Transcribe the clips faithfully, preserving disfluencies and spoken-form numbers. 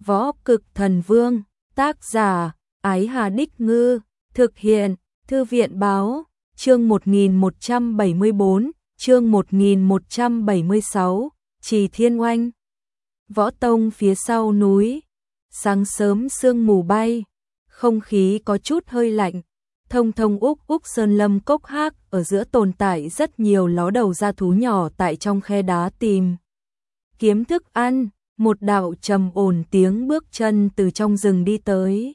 Võ Cực Thần Vương, tác giả, Ái Hà Đích Ngư, thực hiện, Thư viện Báo, chương một nghìn một trăm bảy mươi bốn, chương một nghìn một trăm bảy mươi sáu, Trì Thiên Oanh. Võ Tông phía sau núi, sáng sớm sương mù bay, không khí có chút hơi lạnh, thông thông úc úc sơn lâm cốc hác ở giữa tồn tại rất nhiều ló đầu ra thú nhỏ tại trong khe đá tìm kiếm thức ăn. Một đạo trầm ổn tiếng bước chân từ trong rừng đi tới.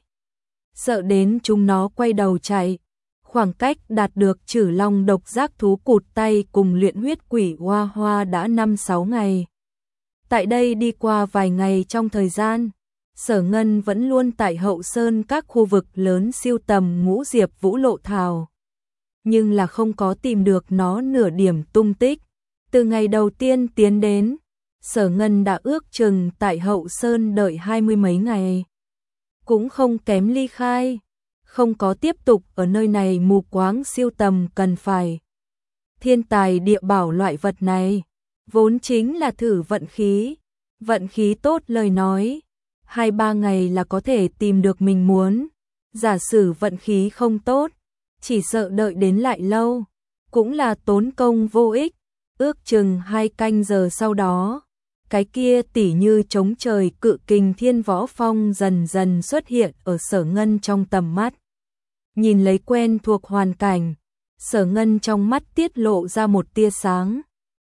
Sợ đến chúng nó quay đầu chạy. Khoảng cách đạt được Trử Long độc giác thú cụt tay cùng luyện huyết quỷ Hoa Hoa đã năm sáu ngày. Tại đây đi qua vài ngày trong thời gian, Sở Ngân vẫn luôn tại Hậu Sơn các khu vực lớn siêu tầm ngũ diệp vũ lộ thảo. Nhưng là không có tìm được nó nửa điểm tung tích. Từ ngày đầu tiên tiến đến, Sở Ngân đã ước chừng tại Hậu Sơn đợi hai mươi mấy ngày. Cũng không kém ly khai, không có tiếp tục ở nơi này mù quáng siêu tầm cần phải. Thiên tài địa bảo loại vật này, vốn chính là thử vận khí. Vận khí tốt lời nói, hai ba ngày là có thể tìm được mình muốn. Giả sử vận khí không tốt, chỉ sợ đợi đến lại lâu, cũng là tốn công vô ích. Ước chừng hai canh giờ sau đó, cái kia tỉ như chống trời cự kình Thiên Võ Phong dần dần xuất hiện ở Sở Ngân trong tầm mắt. Nhìn lấy quen thuộc hoàn cảnh, Sở Ngân trong mắt tiết lộ ra một tia sáng,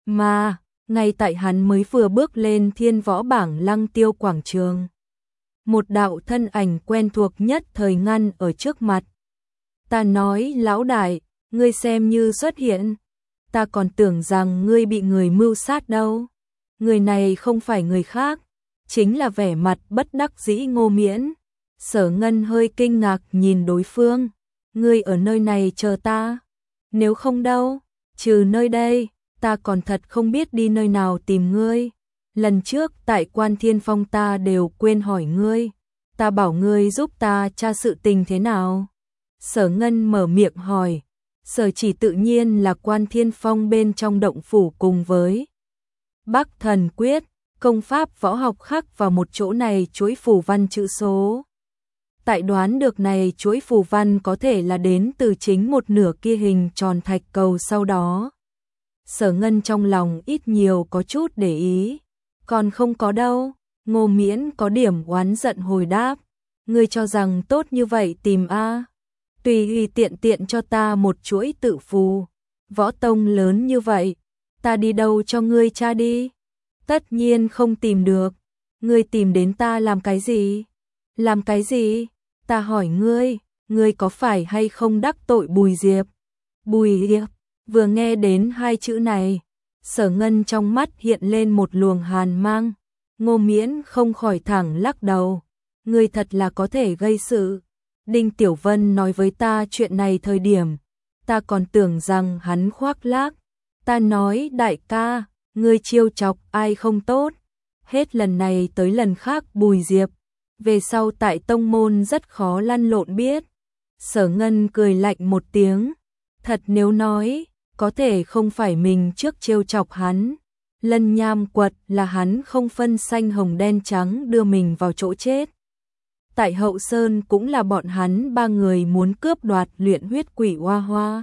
mà ngay tại hắn mới vừa bước lên Thiên Võ bảng Lăng Tiêu quảng trường, một đạo thân ảnh quen thuộc nhất thời ngăn ở trước mặt. Ta nói lão đại, ngươi xem như xuất hiện, ta còn tưởng rằng ngươi bị người mưu sát đâu. Người này không phải người khác, chính là vẻ mặt bất đắc dĩ Ngô Miễn. Sở Ngân hơi kinh ngạc nhìn đối phương, ngươi ở nơi này chờ ta, nếu không đâu, trừ nơi đây, ta còn thật không biết đi nơi nào tìm ngươi. Lần trước tại Quan Thiên Phong ta đều quên hỏi ngươi, ta bảo ngươi giúp ta tra sự tình thế nào. Sở Ngân mở miệng hỏi, sở chỉ tự nhiên là Quan Thiên Phong bên trong động phủ cùng với Bắc Thần Quyết, công pháp võ học khắc vào một chỗ này chuỗi phù văn chữ số. Tại đoán được này chuỗi phù văn có thể là đến từ chính một nửa kia hình tròn thạch cầu sau đó. Sở Ngân trong lòng ít nhiều có chút để ý, còn không có đâu. Ngô Miễn có điểm oán giận hồi đáp, ngươi cho rằng tốt như vậy tìm a? Tùy ý tiện tiện cho ta một chuỗi tự phù, võ tông lớn như vậy, ta đi đâu cho ngươi tra đi? Tất nhiên không tìm được. Ngươi tìm đến ta làm cái gì? Làm cái gì? Ta hỏi ngươi, ngươi có phải hay không đắc tội Bùi Diệp? Bùi Diệp, vừa nghe đến hai chữ này, Sở Ngân trong mắt hiện lên một luồng hàn mang. Ngô Miễn không khỏi thẳng lắc đầu. Ngươi thật là có thể gây sự. Đinh Tiểu Vân nói với ta chuyện này thời điểm, ta còn tưởng rằng hắn khoác lác. Ta nói đại ca, ngươi chiêu chọc ai không tốt. Hết lần này tới lần khác Bùi Diệp, về sau tại tông môn rất khó lăn lộn biết. Sở Ngân cười lạnh một tiếng, thật nếu nói, có thể không phải mình trước chiêu chọc hắn. Lân Nham Quật là hắn không phân xanh hồng đen trắng đưa mình vào chỗ chết. Tại Hậu Sơn cũng là bọn hắn ba người muốn cướp đoạt luyện huyết quỷ Hoa Hoa.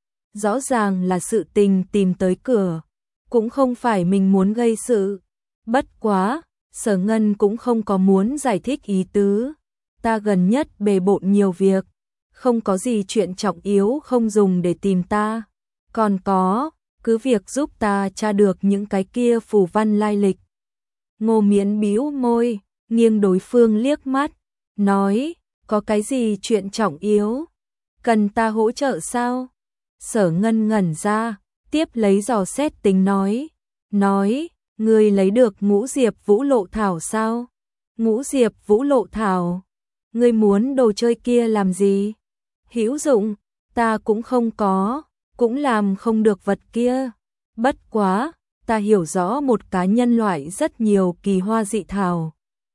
Rõ ràng là sự tình tìm tới cửa, cũng không phải mình muốn gây sự. Bất quá, Sở Ngân cũng không có muốn giải thích ý tứ. Ta gần nhất bề bộn nhiều việc, không có gì chuyện trọng yếu không dùng để tìm ta. Còn có, cứ việc giúp ta tra được những cái kia phù văn lai lịch. Ngô Miễn bĩu môi, nghiêng đối phương liếc mắt, nói, có cái gì chuyện trọng yếu? Cần ta hỗ trợ sao? Sở Ngân ngẩn ra, tiếp lấy dò xét tính nói, nói, ngươi lấy được ngũ diệp vũ lộ thảo sao? Ngũ diệp vũ lộ thảo? Ngươi muốn đồ chơi kia làm gì? Hữu dụng, ta cũng không có, cũng làm không được vật kia. Bất quá, ta hiểu rõ một cá nhân loại rất nhiều kỳ hoa dị thảo.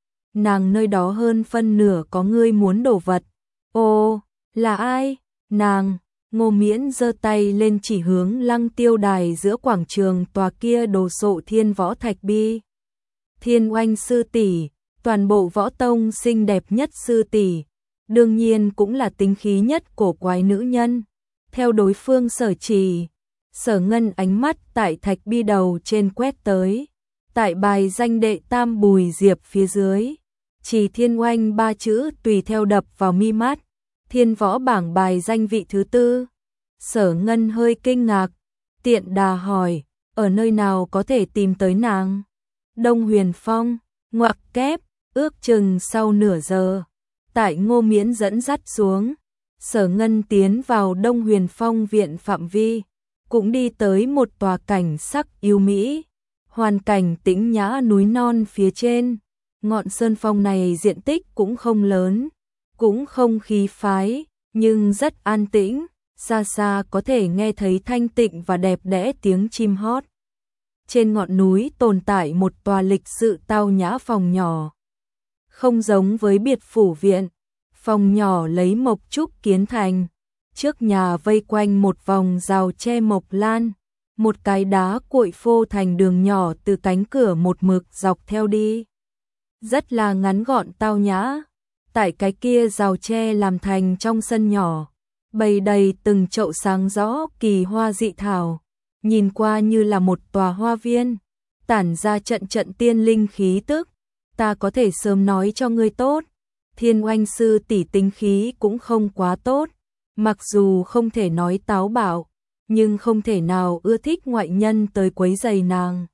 Nàng nơi đó hơn phân nửa có ngươi muốn đồ vật. Ồ, là ai? Nàng. Ngô Miễn giơ tay lên chỉ hướng Lăng Tiêu đài giữa quảng trường tòa kia đồ sộ Thiên Võ Thạch Bi. Thiên Oanh sư tỷ, Toàn bộ võ tông xinh đẹp nhất sư tỷ, đương nhiên cũng là tính khí nhất cổ quái nữ nhân. Theo đối phương Sở Trì, Sở Ngân ánh mắt tại thạch bi đầu trên quét tới, tại bài danh đệ tam Bùi Diệp phía dưới, Trì Thiên Oanh ba chữ tùy theo đập vào mi mắt. Thiên võ bảng bài danh vị thứ tư. Sở Ngân hơi kinh ngạc, tiện đà hỏi, ở nơi nào có thể tìm tới nàng? Đông Huyền Phong, ngoặc kép, ước chừng sau nửa giờ, tại Ngô Miễn dẫn dắt xuống, Sở Ngân tiến vào Đông Huyền Phong viện phạm vi, cũng đi tới một tòa cảnh sắc yêu mỹ, hoàn cảnh tĩnh nhã núi non phía trên. Ngọn sơn phong này diện tích cũng không lớn, cũng không khí phái, nhưng rất an tĩnh, xa xa có thể nghe thấy thanh tịnh và đẹp đẽ tiếng chim hót. Trên ngọn núi tồn tại một tòa lịch sự tao nhã phòng nhỏ. Không giống với biệt phủ viện, phòng nhỏ lấy mộc trúc kiến thành, trước nhà vây quanh một vòng rào tre mộc lan, một cái đá cuội phô thành đường nhỏ từ cánh cửa một mực dọc theo đi. Rất là ngắn gọn tao nhã, tại cái kia rào tre làm thành trong sân nhỏ, bày đầy từng chậu sáng rõ kỳ hoa dị thảo, nhìn qua như là một tòa hoa viên, tản ra trận trận tiên linh khí tức. Ta có thể sớm nói cho ngươi tốt, Thiên Oanh sư tỷ tính khí cũng không quá tốt, mặc dù không thể nói táo bạo, nhưng không thể nào ưa thích ngoại nhân tới quấy rầy nàng.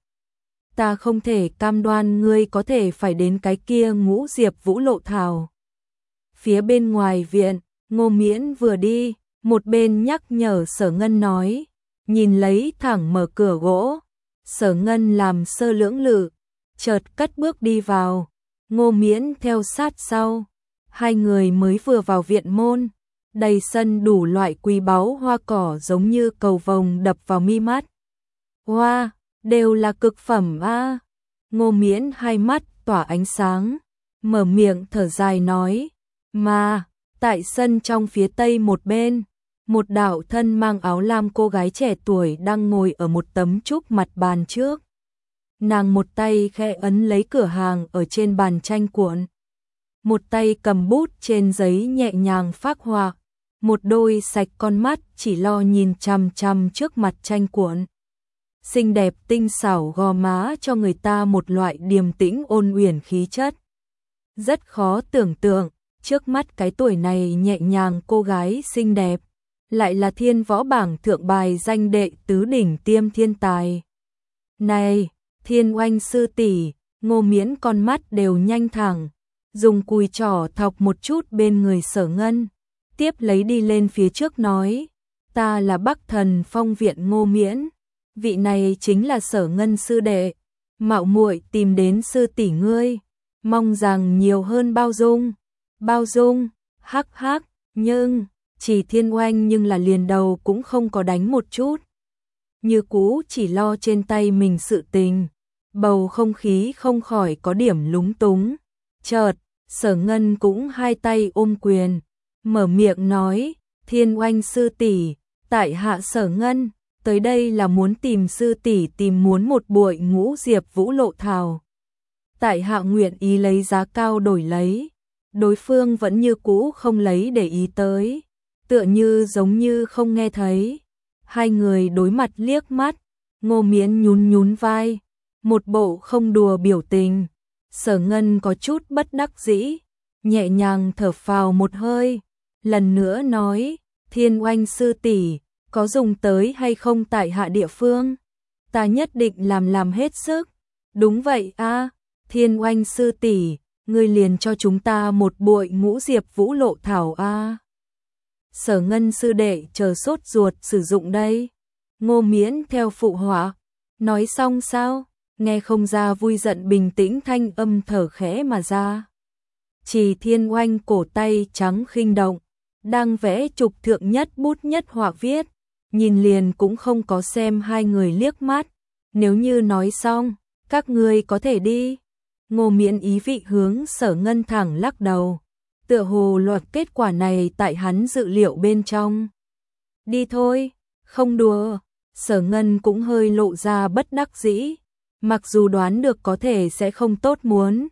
Ta không thể cam đoan ngươi có thể phải đến cái kia Ngũ Diệp Vũ Lộ Thảo. Phía bên ngoài viện, Ngô Miễn vừa đi, một bên nhắc nhở Sở Ngân nói, nhìn lấy thẳng mở cửa gỗ. Sở Ngân làm sơ lưỡng lự, chợt cất bước đi vào, Ngô Miễn theo sát sau. Hai người mới vừa vào viện môn, đầy sân đủ loại quý báu hoa cỏ giống như cầu vồng đập vào mi mắt. Hoa, đều là cực phẩm a. À. Ngô Miễn hai mắt tỏa ánh sáng, mở miệng thở dài nói, mà, tại sân trong phía tây một bên, một đạo thân mang áo lam cô gái trẻ tuổi đang ngồi ở một tấm trúc mặt bàn trước. Nàng một tay khẽ ấn lấy cửa hàng ở trên bàn tranh cuộn, một tay cầm bút trên giấy nhẹ nhàng phác họa, một đôi sạch con mắt chỉ lo nhìn chằm chằm trước mặt tranh cuộn. Xinh đẹp tinh xảo gò má cho người ta một loại điềm tĩnh ôn uyển khí chất. Rất khó tưởng tượng, trước mắt cái tuổi này nhẹ nhàng cô gái xinh đẹp, lại là thiên võ bảng thượng bài danh đệ tứ đỉnh tiêm thiên tài. Này, Thiên Oanh sư tỷ, Ngô Miễn con mắt đều nhanh thẳng, dùng cùi trỏ thọc một chút bên người Sở Ngân, tiếp lấy đi lên phía trước nói, ta là Bắc Thần Phong viện Ngô Miễn, vị này chính là Sở Ngân sư đệ, mạo muội tìm đến sư tỷ ngươi, mong rằng nhiều hơn bao dung. Bao dung, hắc hắc, nhưng chỉ Thiên Oanh nhưng là liền đầu cũng không có đánh một chút, như cũ chỉ lo trên tay mình sự tình. Bầu không khí không khỏi có điểm lúng túng. Chợt, Sở Ngân cũng hai tay ôm quyền, mở miệng nói, Thiên Oanh sư tỷ, tại hạ Sở Ngân, tới đây là muốn tìm sư tỷ tìm muốn một bụi Ngũ Diệp Vũ Lộ Thảo. Tại hạ nguyện ý lấy giá cao đổi lấy. Đối phương vẫn như cũ không lấy để ý tới, tựa như giống như không nghe thấy. Hai người đối mặt liếc mắt, Ngô Miễn nhún nhún vai, một bộ không đùa biểu tình. Sở Ngân có chút bất đắc dĩ, nhẹ nhàng thở phào một hơi, lần nữa nói, Thiên Oanh sư tỷ, có dùng tới hay không tại hạ địa phương? Ta nhất định làm làm hết sức. Đúng vậy a, Thiên Oanh sư tỷ, ngươi liền cho chúng ta một bụi Ngũ Diệp Vũ Lộ Thảo a. Sở Ngân sư đệ chờ sốt ruột sử dụng đây. Ngô Miễn theo phụ họa, nói xong sao? Nghe không ra vui giận bình tĩnh thanh âm thở khẽ mà ra. Chỉ Thiên Oanh cổ tay trắng khinh động, đang vẽ trục thượng nhất bút nhất họa viết, nhìn liền cũng không có xem hai người liếc mắt. Nếu như nói xong, các ngươi có thể đi. Ngô Miễn ý vị hướng Sở Ngân thẳng lắc đầu, tựa hồ loạt kết quả này tại hắn dự liệu bên trong. Đi thôi, không đùa. Sở Ngân cũng hơi lộ ra bất đắc dĩ, mặc dù đoán được có thể sẽ không tốt muốn,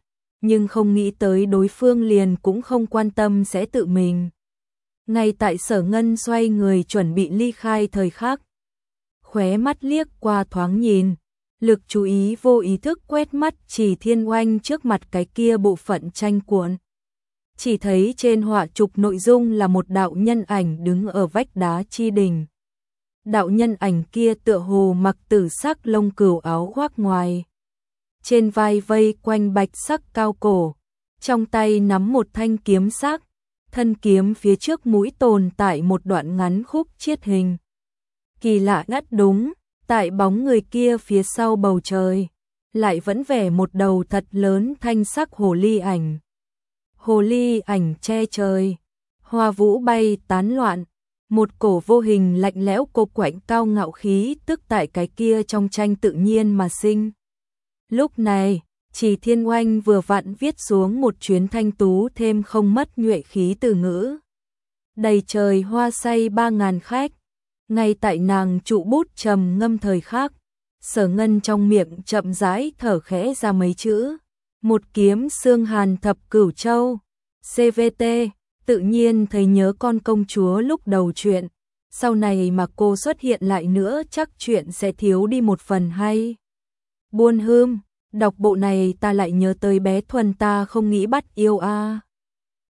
nhưng không nghĩ tới đối phương liền cũng không quan tâm sẽ tự mình. Ngay tại Sở Ngân xoay người chuẩn bị ly khai thời khắc, khóe mắt liếc qua thoáng nhìn, lực chú ý vô ý thức quét mắt Chỉ Thiên Oanh trước mặt cái kia bộ phận tranh cuộn. Chỉ thấy trên họa trục nội dung là một đạo nhân ảnh đứng ở vách đá chi đỉnh. Đạo nhân ảnh kia tựa hồ mặc tử sắc lông cừu áo khoác ngoài. Trên vai vây quanh bạch sắc cao cổ, trong tay nắm một thanh kiếm sắc, thân kiếm phía trước mũi tồn tại một đoạn ngắn khúc chiết hình. Kỳ lạ ngắt đúng, tại bóng người kia phía sau bầu trời, lại vẫn vẽ một đầu thật lớn thanh sắc hồ ly ảnh. Hồ ly ảnh che trời, hoa vũ bay tán loạn, một cổ vô hình lạnh lẽo cô quạnh cao ngạo khí tức tại cái kia trong tranh tự nhiên mà sinh. Lúc này, Chỉ Thiên Oanh vừa vặn viết xuống một chuyến thanh tú thêm không mất nhuệ khí từ ngữ. Đầy trời hoa say ba ngàn khách, ngay tại nàng trụ bút trầm ngâm thời khắc, Sở Ngân trong miệng chậm rãi thở khẽ ra mấy chữ. Một kiếm xương hàn thập cửu châu, xê vê tê, tự nhiên thấy nhớ con công chúa lúc đầu chuyện. Sau này mà cô xuất hiện lại nữa chắc chuyện sẽ thiếu đi một phần hay. Buồn hươm, đọc bộ này ta lại nhớ tới bé Thuần ta không nghĩ bắt yêu a. À.